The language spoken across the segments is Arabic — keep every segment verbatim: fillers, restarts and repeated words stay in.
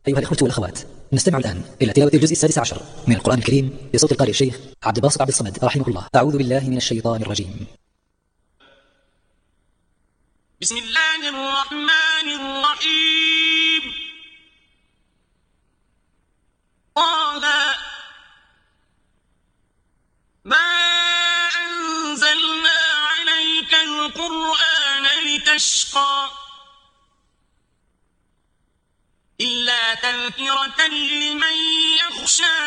أيها الإخوة والأخوات، نستمع الآن إلى تلاوة الجزء السادس عشر من القرآن الكريم بصوت القارئ الشيخ عبد الباسط عبد الصمد رحمه الله. أعوذ بالله من الشيطان الرجيم. بسم الله الرحمن الرحيم. طه ما أنزلنا عليك القرآن لتشقى إلا تذكرة لمن يخشى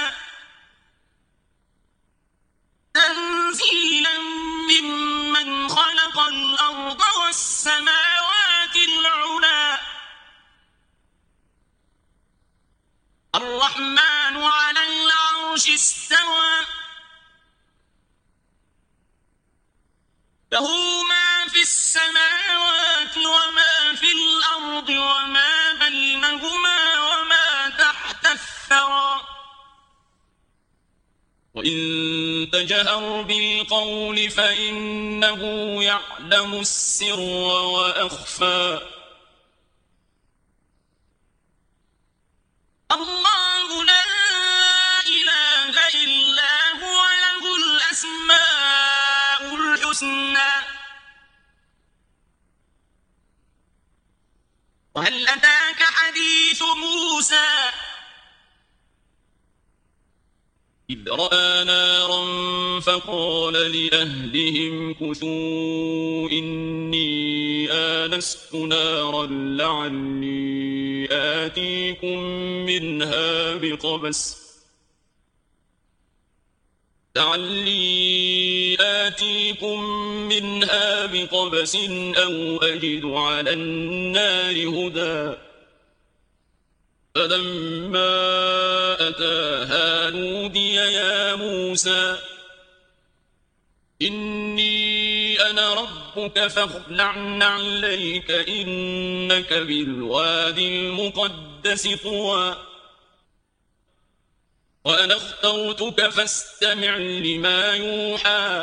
تنزيلا ممن خلق الأرض والسماوات العلى الرحمن على العرش استوى له ما في السماوات وما في الأرض وما بينهما وما تحت الثرى وإن تجهر بالقول فإنه يعلم السر وأخفى الله لا إله إلا هو له الأسماء الحسنى. وهل أتاك حديث موسى إذ رأى نارا فقال لأهلهم كثوا إني آنست نارا لعلي آتيكم منها بقبس لعلي آتيكم منها بقبس أو أجد على النار هدى فلما أتاها نودي يا موسى إني أنا ربك فاخلع نعليك إنك بالوادي المقدس طوى وأنا اخترتك فاستمع لما يوحى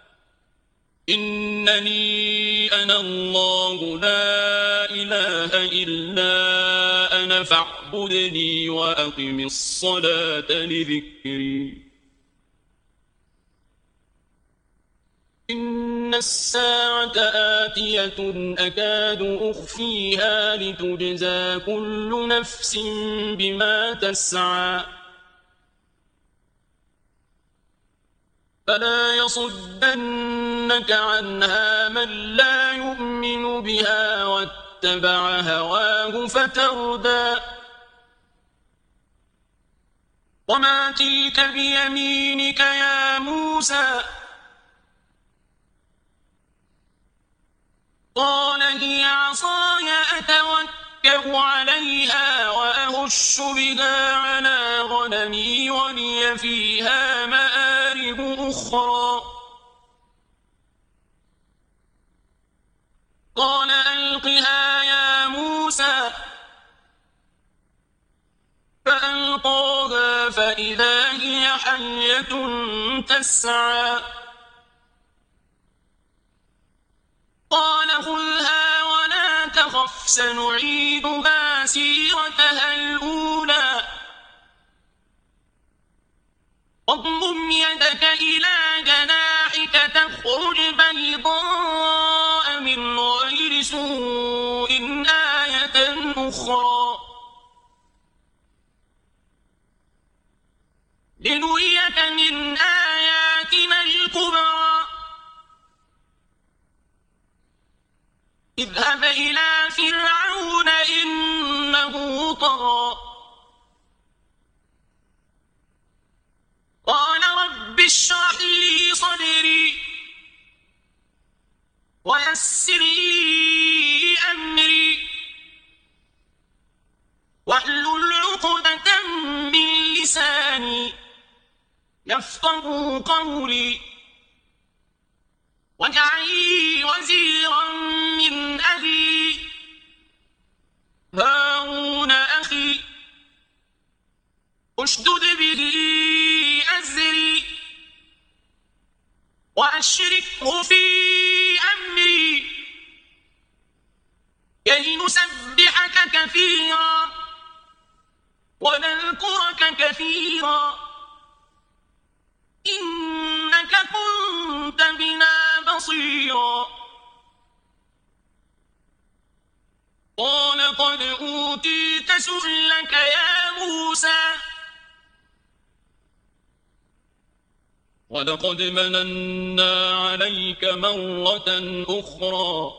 إنني أنا الله لا إله إلا أنا فاعبدني وأقم الصلاة لذكري إن الساعة آتية أكاد أخفيها لتجزى كل نفس بما تسعى فلا يصدنك عنها من لا يؤمن بها واتبع هواه فتردى وما تلك بيمينك يا موسى قال هي عصاي أتوكأ عليها وأهش بها على غنمي ولي فيها مآرب أخرى قال ألقها يا موسى فألقاها فإذا هي حية تسعى قال خذها ولا تخف سنعيدها سيرتها الأولى واضمم يدك إلى جناحك تخرج بيضاء من غير سوء آية أخرى لنريك من آياتنا الكبرى اذهب إلى فرعون إنه طغى قال رب اشرح لي صدري ويسر لي أمري واحلل عقدة من لساني يفقهوا قولي واجعل لي وزيرا من أهلي هارون أخي اشدد به أزري وأشركه في أمري كي نسبحك كثيرا ونذكرك كثيرا إنك كنت بنا بصيرا قال قد أوتيت سؤلك يا موسى ولقد مننا عليك مرة أخرى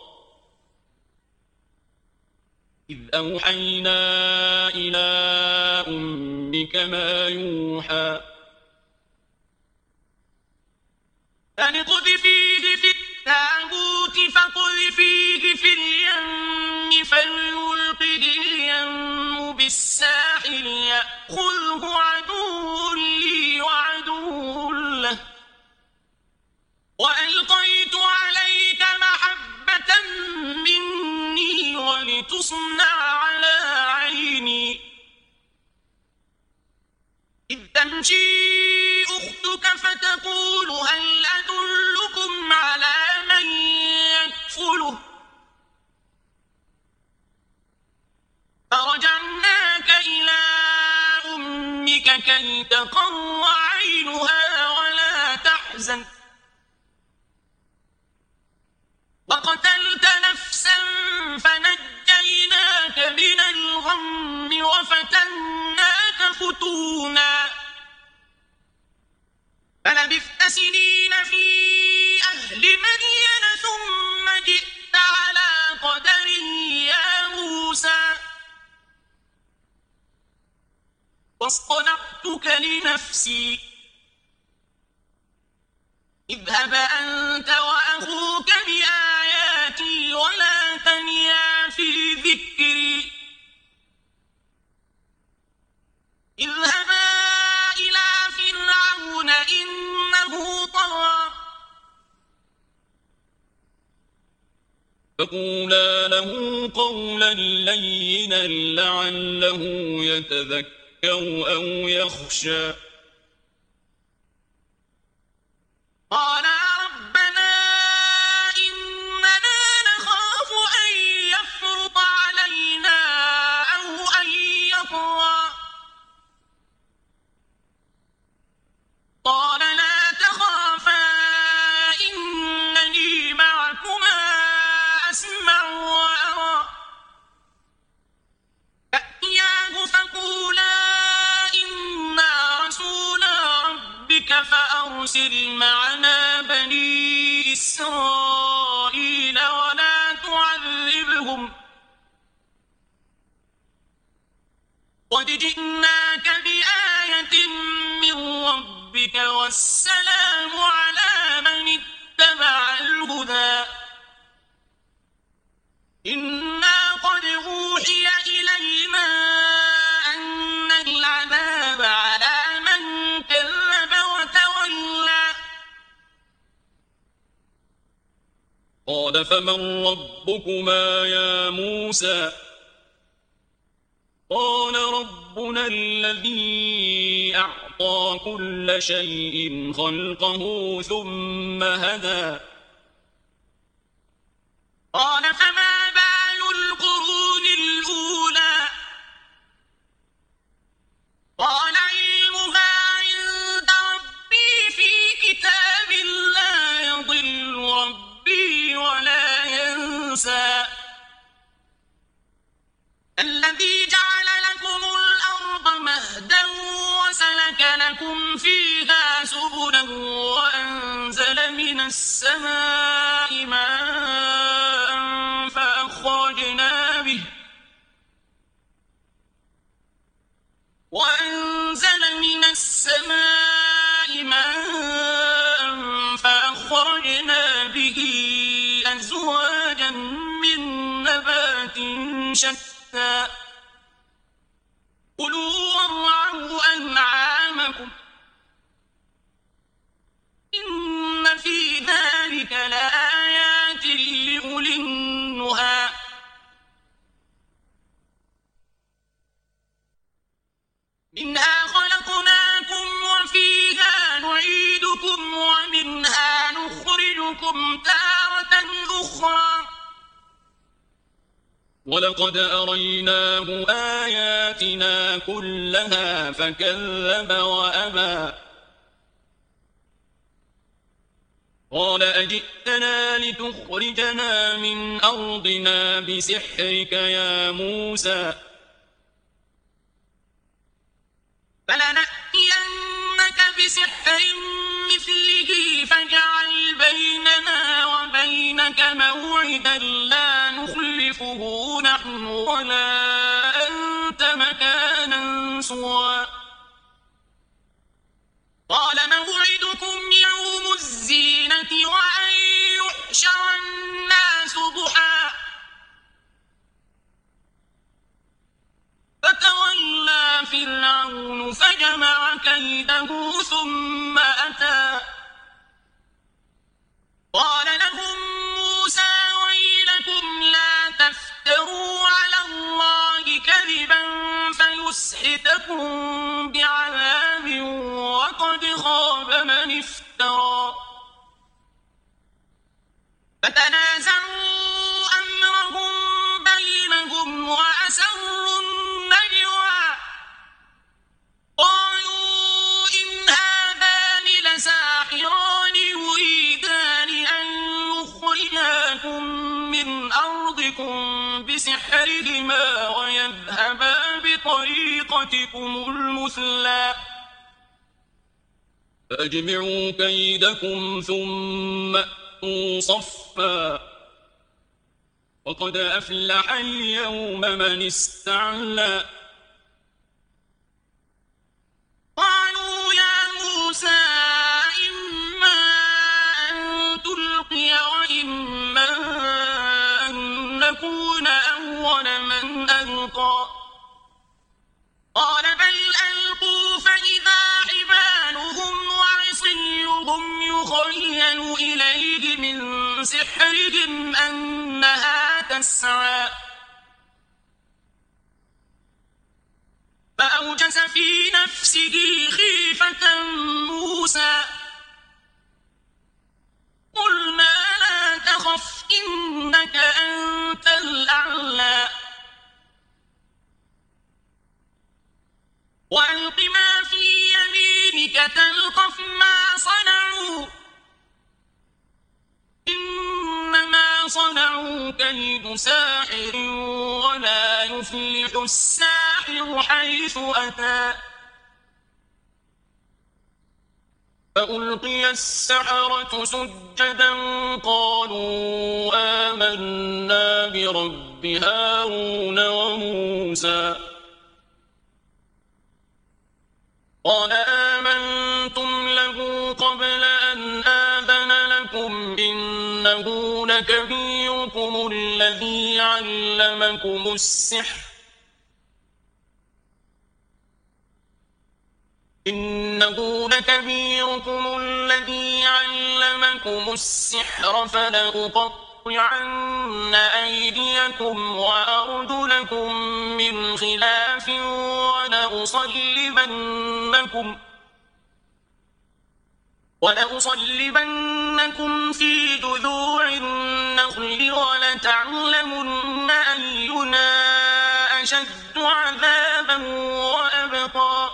إذ أوحينا إلى أمك ما يوحى أن اقذفيه في التابوت فاقذفيه في اليم فليلقه اليم بالساحل يأخذه عدو لي وعدو له وألقيت عليك محبة مني ولتصنع على عيني إذ تمشي أختك فتقول هل أدلكم على من يكفله فرجعناك إلى أمك كي تقر عينها ولا تحزن وقتلت نفسا فنجيناك من الغم وفتناك فتونا فلبثت سنين في أهل مدين ثم جئت على قدر يا موسى واصطنعتك لنفسي اذهب أنت وأخوك بآياتي ولا تنيا في ذكري اذهبا إلى فرعون إنه طغى فقولا له قولا لينا لعله يتذكر أو يخشى قال ربنا إننا نخاف أن يفرط علينا أو أن يطغى قال لا تخافا إنني معكما أسمع وأرى فأتياه فقولا إنا رسولا ربك فأرسل معنا بني إسرائيل ولا تعذبهم قد جئناك بآية من ربك والسلام على من اتبع الهدى إنا قد أوحي إلينا أن العذاب على من كذب وتولى قال فمن ربكما يا موسى قال ربنا الذي أعطى كل شيء خلقه ثم هدى قال فما بال القرون الأولى قال علمها عند ربي في كتاب لا يضل ربي ولا ينسى الذي جعل لكم الأرض مهدا وسلك لكم فيها سبلا وأنزل من السماء ماء فأخرجنا به وأنزل من السماء ماء فأخرجنا به أزواجا من نبات شتى كلوا وارعوا أنعامكم إن في ذلك لآيات لأولي النهى منها خلقناكم وفيها نعيدكم ومنها نخرجكم تارة أخرى ولقد أريناه آياتنا كلها فكذب وأبى قال أجئتنا لتخرجنا من أرضنا بسحرك يا موسى فلنأتينك بسحر مثله فاجعل بيننا وبينك موعدا لا نخلفه نحن ولا أنت مكانا سوى قال موعدكم يوم الزينة وأن يحشر الناس ضحى فتولى فرعون فجمع كيده ثم أتى قال لهم موسى ويلكم لا تفتروا على الله كذبا فيسحتكم بعذاب وقد خاب من افترى فتنازعوا أمرهم بينهم وأسروا النجوى قالوا إن هذان لساحران يريدان أن يخرجاكم من أرضكم بسحرهما ويذهبا بطريقتكم المثلى فأجمعوا كيدكم ثم أتوا صفا وقد أفلح اليوم من استعلى قالوا يا موسى إما أن تلقي وإما أن نكون أول من ألقى قال بل ألقوا فإذا حبالهم وعصيهم يخيل إليه من سحرهم أنها تسعى فأوجس في نفسه خيفة موسى قلنا لا تخف إنك أنت الأعلى وألق ما في يمينك تلقف ما صنعوا إنما صنعوا كيد ساحر ولا يفلح الساحر حيث أتى فألقي السحرة سجدا قالوا آمنا برب هارون وموسى قال آمنتم له قبل أن آذن لكم إنه لكبيركم الذي علمكم السحر إنه لكبيركم الذي علمكم السحر فلأقطعن أيديكم وأرجلكم من خلاف ولأصلبنكم ولأصلبنكم في جذوع النخل ولتعلمن أينا أشد عذابا وأبقى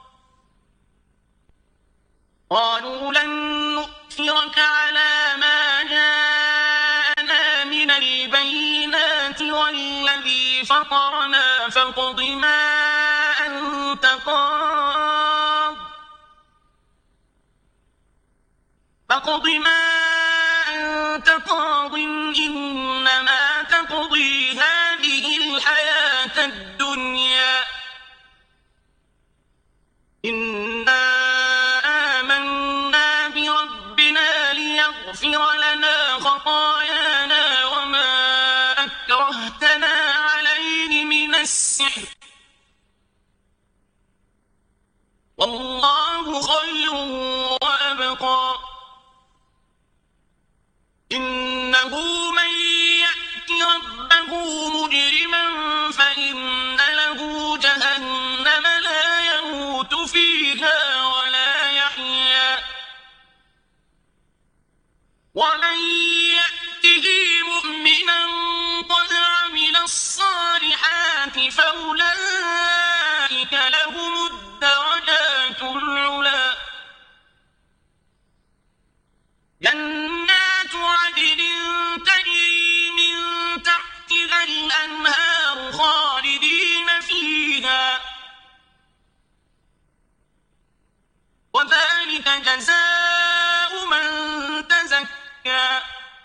قالوا لن نؤثرك على ما جاءنا من البينات والذي فطرنا فاقض ما أنت قاض فاقض ما أنت قاض إنما تقضي هذه الحياة الدنيا إنا آمنا بربنا ليغفر لنا خطايانا وما أكرهتنا عليه من السحر والله خير وأبقى إنه من يأت ربه مجرما فإن له جهنم لا يموت فيها ولا يحيا ومن يأته مؤمنا قد عمل الصالحات فأولئك لهم الدرجات العلى جنات عدن تجري من تحتها الأنهار خالدين فيها وذلك جزاء من تزكى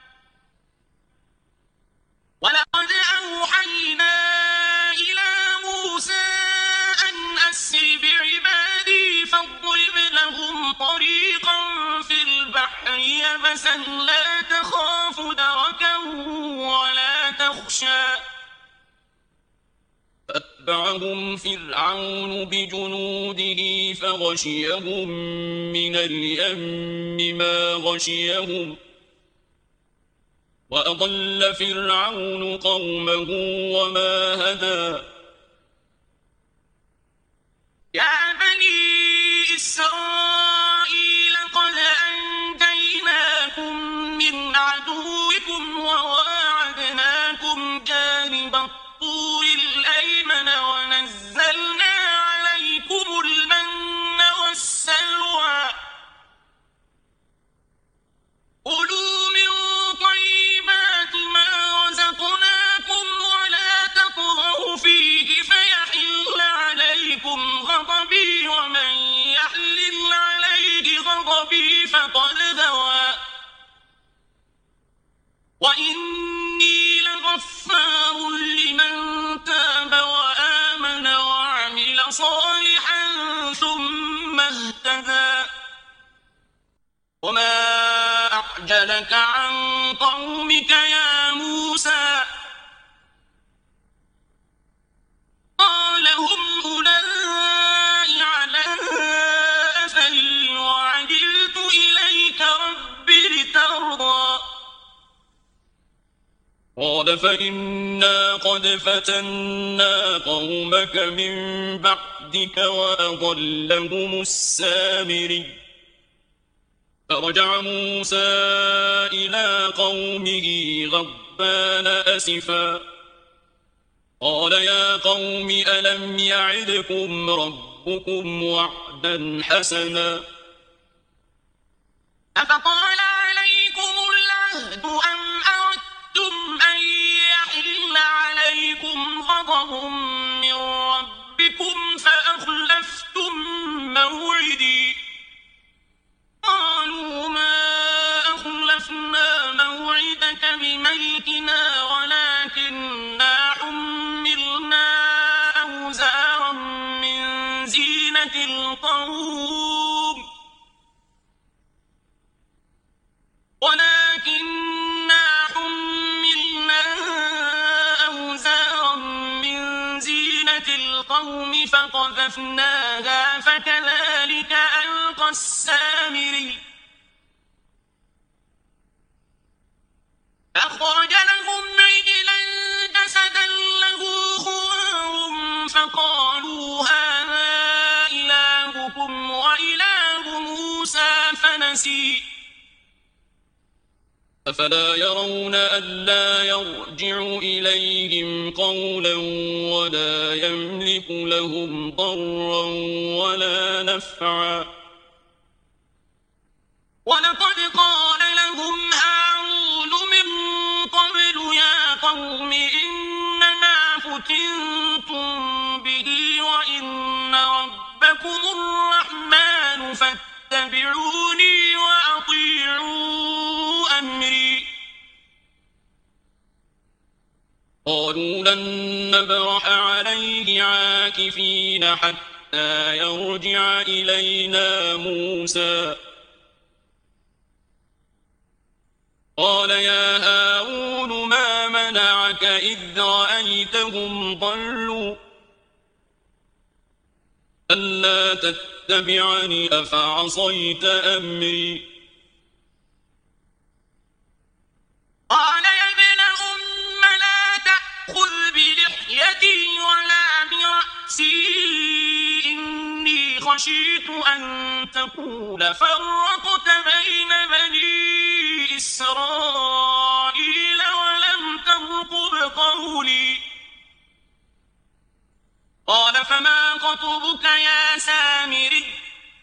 ولقد أوحينا إلى موسى أن أسر بعبادي فاضرب لهم طريقا في البحر يبسا لا تخاف دركا ولا تخشى فأتبعهم فرعون بجنوده فغشيهم من اليم ما غشيهم وأضل فرعون قومه وما هدى يا بني إسرائيل قد أنجيناكم من عدوكم وواعدناكم جانب الطور الأيمن ونزلنا عليكم المن والسلوى كلوا من طيبات ما رزقناكم ولا تطغوا فيه فيحل عليكم غضبي ومن يحلل عليه غضبي فقد ذوى وإني لغفار لمن تاب وآمن وعمل صالحا ثم اهتدى وما أعجلك عن قومك يا موسى قال هم أولئك على أثري وعجلت إليك رب لترضى قال فإنا قد فتنا قومك من بعدك وأضلهم السامري فرجع موسى إلى قومه غضبان أسفا قال يا قوم ألم يعدكم ربكم وعدا حسنا أفطال عليكم العهد أم أردتم أن يحل عليكم غضب من ربكم فأخلفتم موعدي قالوا ما أخلفنا موعدك بملكنا ولكننا حملنا أوزارا من زينة القوم ولكننا حملنا أوزارا من زينة القوم فقذفناها فكذلك ألقى السامري أخرج لهم عجلا جسدا له خوار فقالوا هذا إلهكم وإله موسى فنسي أفلا يرون ألا يرجع إليهم قولا ولا يملك لهم ضرا ولا نفعا ولقد قال لهم هارون من قبل يا قوم إنما فتنتم به وإن ربكم الرحمن فاتبعوني وأطيعوا أمري قالوا لن نبرح عليه عاكفين حتى يرجع إلينا موسى قال يا هارون ما منعك إذ رأيتهم ضلوا ألا تتبعني أفعصيت أمري قال يا ابن أم لا تأخذ بلحيتي ولا برأسي إني خشيت أن تقول فرقت بين بني إسرائيل ولم ترقب قولي قال فما خطبك يا سامري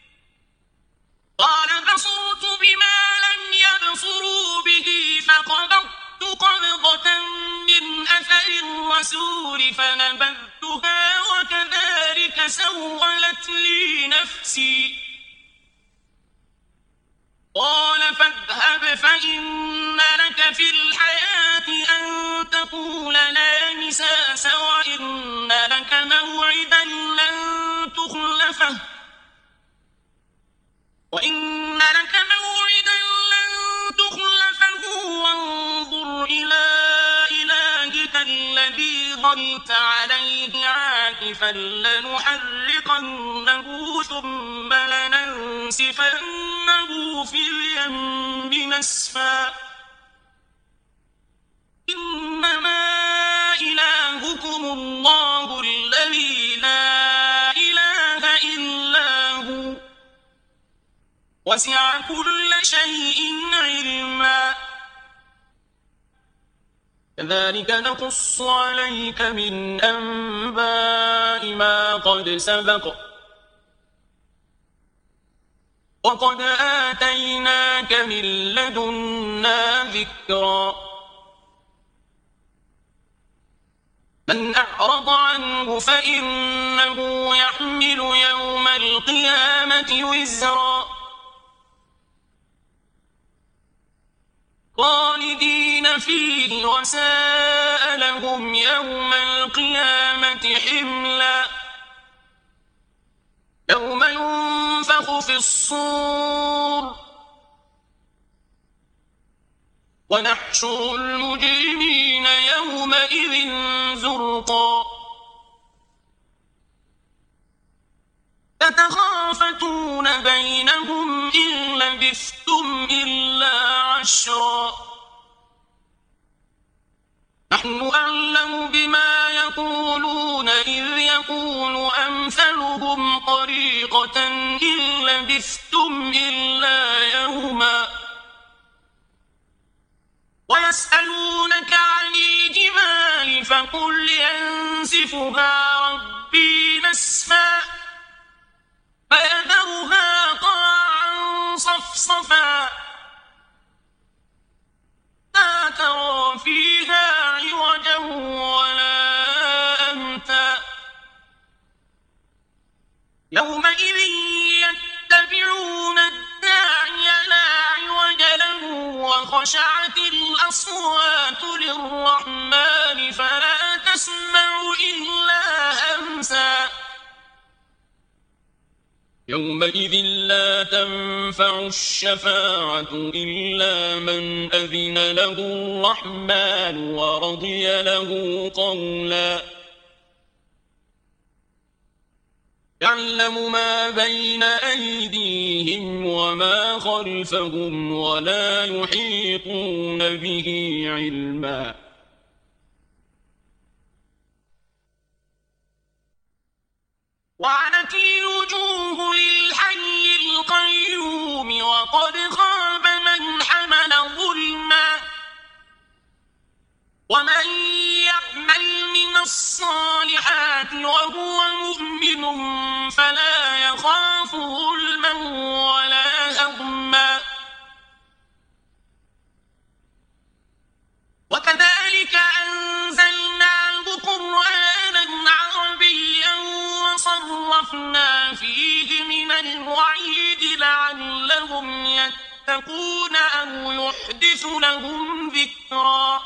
قال بصرت بما لم يبصروا به فقبضت قبضة من أثر الرسول فنبذتها وكذلك سولت لي نفسي قال فاذهب فإن لك في الحياة أن تقول لا مساس وإن لك موعدا لن تخلفه وإن لك موعدا لن تخلفه وانظر إلى إلهك الذي ظلت عليه عاكفا لنحرقنه ثم لننسفنه في اليم نسفا إنما إلهكم الله الذي لا إله إلا هو وسع كل شيء علما كذلك نقص عليك من أنباء ما قد سبق وقد آتيناك من لدنا ذكرا من أعرض عنه فإنه يحمل يوم القيامة وزرا خالدين فيه وساء لهم يوم القيامة حملا يوم ينفخ في الصور ونحشر المجرمين يومئذ زرقا يتخافتون بينهم إن لبثتم إلا عشرا نحن أعلم بما يقولون إذ يقول أمثلهم طريقة إن لبثتم إلا يوما ويسألونك عن الجبال فقل ينسفها ربي نسفا فيذرها قاعا صفصفا لا ترى فيها عوجا ولا أمتا يومئذ يتبعون الداعي لا عوج له وخشعت الأصوات للرحمن فلا تسمع إلا همسا يومئذ لا تنفع الشفاعة إلا من أذن له الرحمن ورضي له قولا يعلم ما بين أيديهم وما خلفهم ولا يحيطون به علما وعنت الوجوه للحي القيوم وقد خاب من حمل ظلما ومن يعمل من الصالحات وهو مؤمن فلا يخاف ظلما ولا هضما وكذلك أنزلناه قرآنا عربيا وصرفنا فيه من الوعيد لعلهم يتقون أو يحدث لهم ذكرا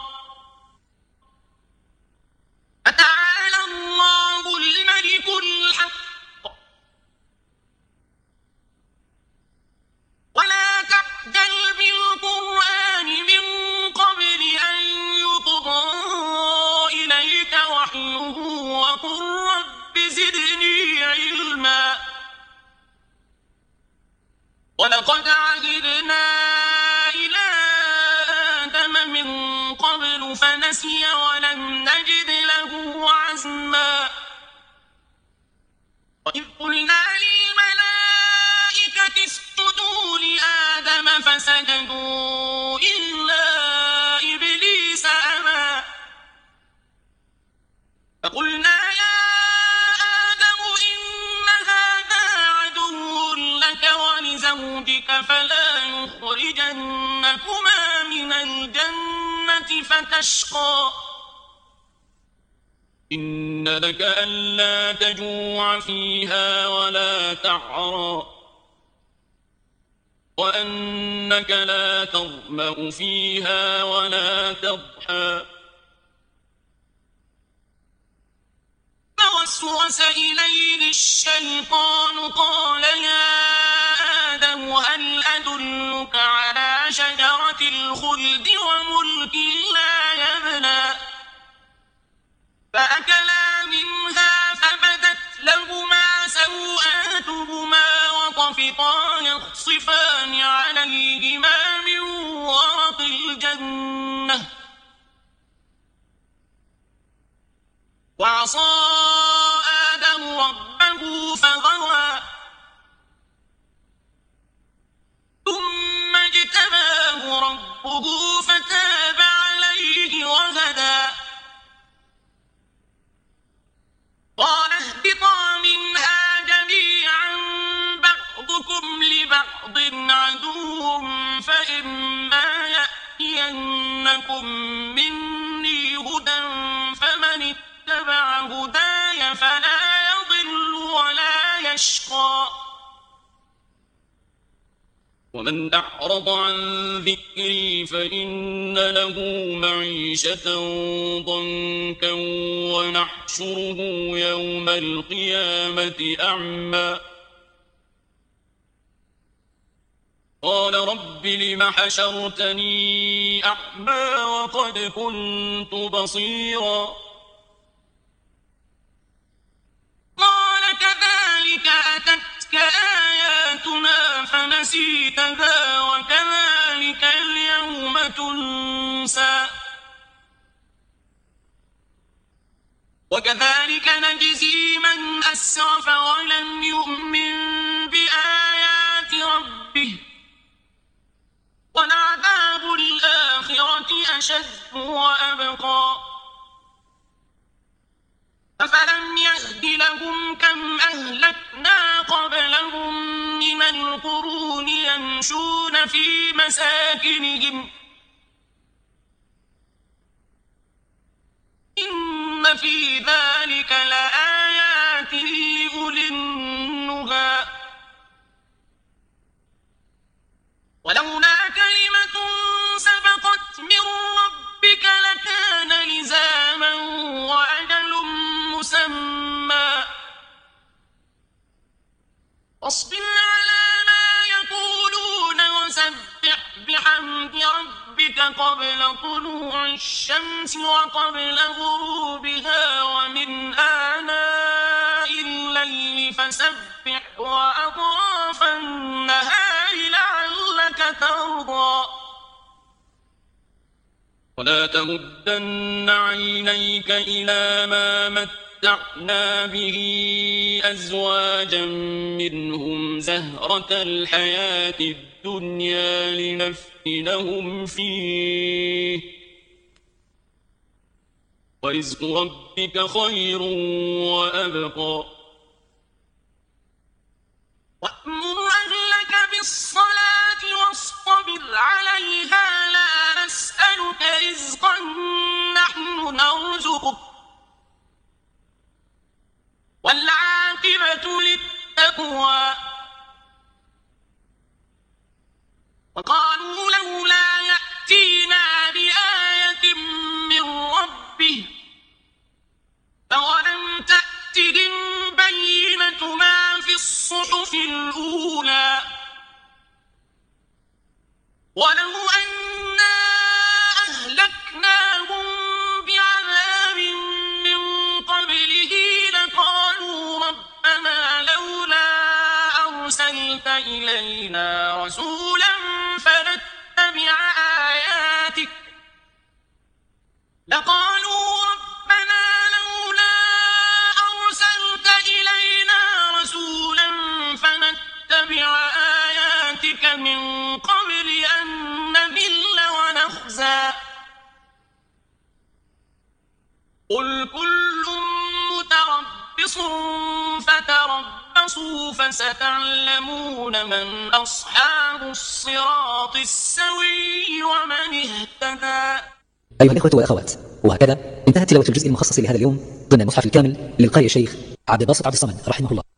فتعالى الله الملك الحق ولا تعجل بالقرآن من قبل أن يقضى إليك وحيه وقل رب زدني علما ولقد عهدنا إلى آدم من قبل فنسي ولم نجد له عزما وإذ قلنا للملائكة اسجدوا لآدم فسجدوا إلا إبليس أبى فقلنا يا زوجك فلا يخرجنكما من الجنة فتشقى إن لك ألا تجوع فيها ولا تعرى وأنك لا تظمأ فيها ولا تضحى فوسوس إليه الشيطان قال يا آدم هل أدلك على شجرة الخلد وملك لا يبلى فأكلا منها فبدت لهما سوآتهما وطفقا يخصفان عليهما من ورق الجنة وعصى آدم ربه فغوى ثم اجتباه ربه فتاب عليه وهدى قال اهبطا منها جميعا بعضكم لبعض عدو فإما يأتينكم مني هدى فمن اتبع هداي فلا يضل ولا يشقى ومن أعرض عن ذكري فإن له معيشة ضنكا ونحشره يوم القيامة أعمى قال رب لم حشرتني أعمى وقد كنت بصيرا قال كذلك أتتك آياتنا فنسيتها وكذلك اليوم تنسى وكذلك نجزي من أسرف ولم يؤمن بآيات ربه ولعذاب الآخرة أشد وأبقى أفلم يهد لهم كم أهلكنا قبلهم من القرون يمشون في مساكنهم إن في ذلك لآيات لأولي النهى ولولا كلمة سبقت من ربك لكان لزاما وأجل مسمى واصبر على ما يقولون وسبح بحمد ربك قبل طلوع الشمس وقبل غروبها ومن آناء الليل فسبح وأطراف النهار لعلك ترضى ولا تمدن عينيك إلى ما متعنا به أزواجا منهم زهرة الحياة الدنيا لنفتنهم فيه ورزق ربك خير وأبقى وأمر أهلك بالصلاة واصطبر عليها لا نسألك رزقا نحن نرزقك والعاقبة للتقوى وقالوا لولا يأتينا بآية من ربه فولم تأتهم بينة ما في الصحف الأولى ولو أنا أهلكناهم بعذاب من قبله لقالوا ربنا لولا أرسلت إلينا رسولا فنتبع آياتك لقالوا ربنا لولا أرسلت إلينا رسولا فنتبع آياتك من قبل أن نذل ونخزى قل كل متربص فتربصوا فسوف ستعلمون من أصحاب الصراط السوي ومن اهتدى. أيها الإخوة والأخوات، وهكذا انتهت تلاوة الجزء المخصص لهذا اليوم ضمن المصحف الكامل للقارئ الشيخ عبد الباسط عبد الصمد رحمه الله.